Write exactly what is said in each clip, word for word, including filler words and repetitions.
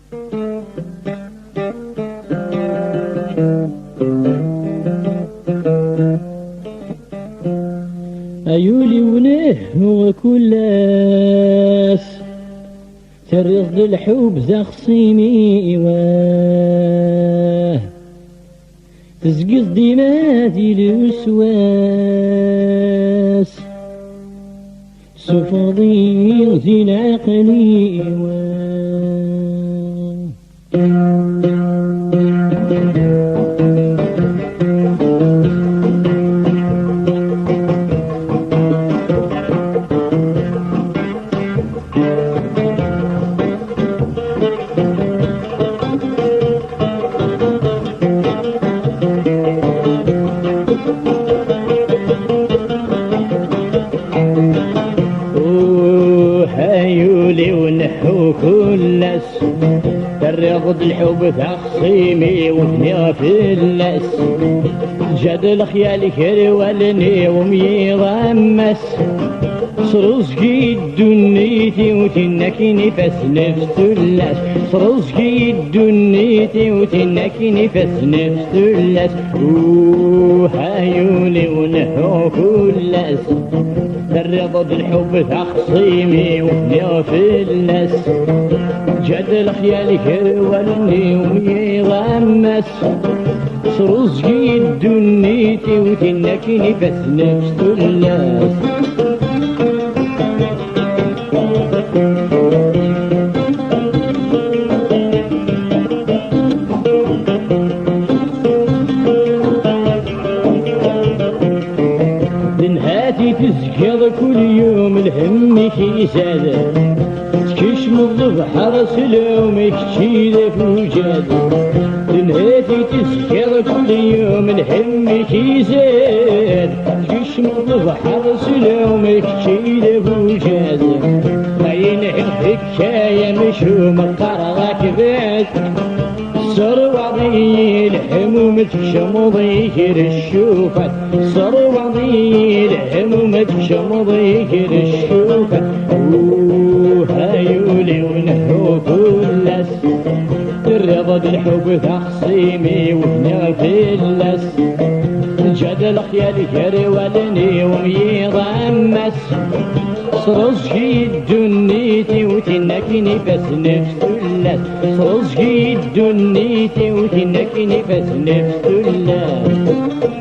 أيولي ونه وكلاس تريض الحب ذا خصيمي واه تزقز دماتي الوسواس سفضي ذي العقلي واه هيولي ونحو كلس ترغض الحب تخصيمي وثني في اللس جد الخيال كرولني وميغمس صرزقي الدنيتي وتنكي نفس نفس اللس صرزقي الدنيتي وتنكي نفس نفس اللس هيولي ونحو كلس ترضض الحب تخصيمي وثني في اللس جد الخيال كرولني ويغمس صرزقي الدنيتي وتنكي نفس نفس اللس لنهاتي تزكر كل يوم الهم كيساد تكشم الضبحر سلومك تشيل فوجاد لنهاتي تزكر كل يوم الهم كيساد تكشم الضبحر سلومك تشيل فوجاد عين الحكاية مشوم قرغك بات صر وضي الحموم تكشم ضيكر الشوفات صر وضي الحموم تكشم ضيكر الشوفات هيولي ونحو كلس الرضا الحب تخصيمي وثني في اللس جد الخيال كرولني وميغمس صرزقي الدنيتي وتنكي نفس نفس اللس صرزقي الدنيتي وتنكي نفس نفس اللس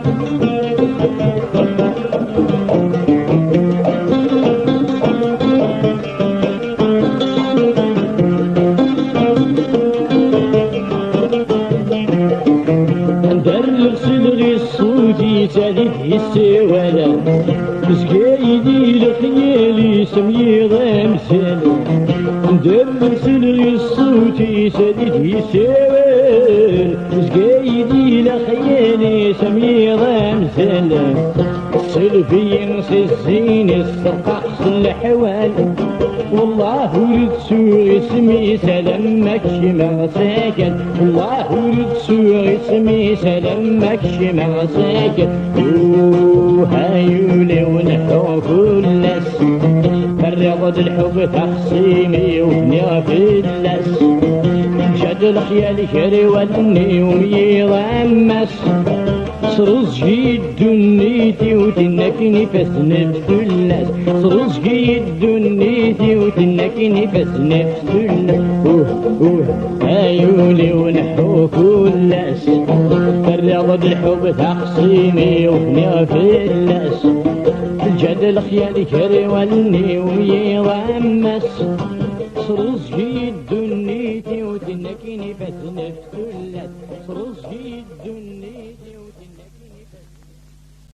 ندرب صدري الصوتي تالف السوالة مسكايدي لخيالي سمي غامسان ندرب صدري الصوتي تالف السوالة مسكايدي لخيالي سمي غامسان سلفي مسزين السقاق الحوال والله ولد سوء اسمي سلامك شمع ساكن والله ولد سوء اسمي سلامك شمع ساكن هيولي ونحو كلس فرغض الحب تخصيمي وثني في اللس جد الخيال كرولني ويغمس صرزقي الدنيتي وتنكي نفس نفس اللس صرزقي الدنيتي وتنكي نفس نفس اللس هيولي ونحو كلس فرغض الحب تخصيمي وثني في اللس جد الخيال كرولني ويغمس صرزقي الدنيتي وتنكي نفس نفس اللس صرزقي الدنيتي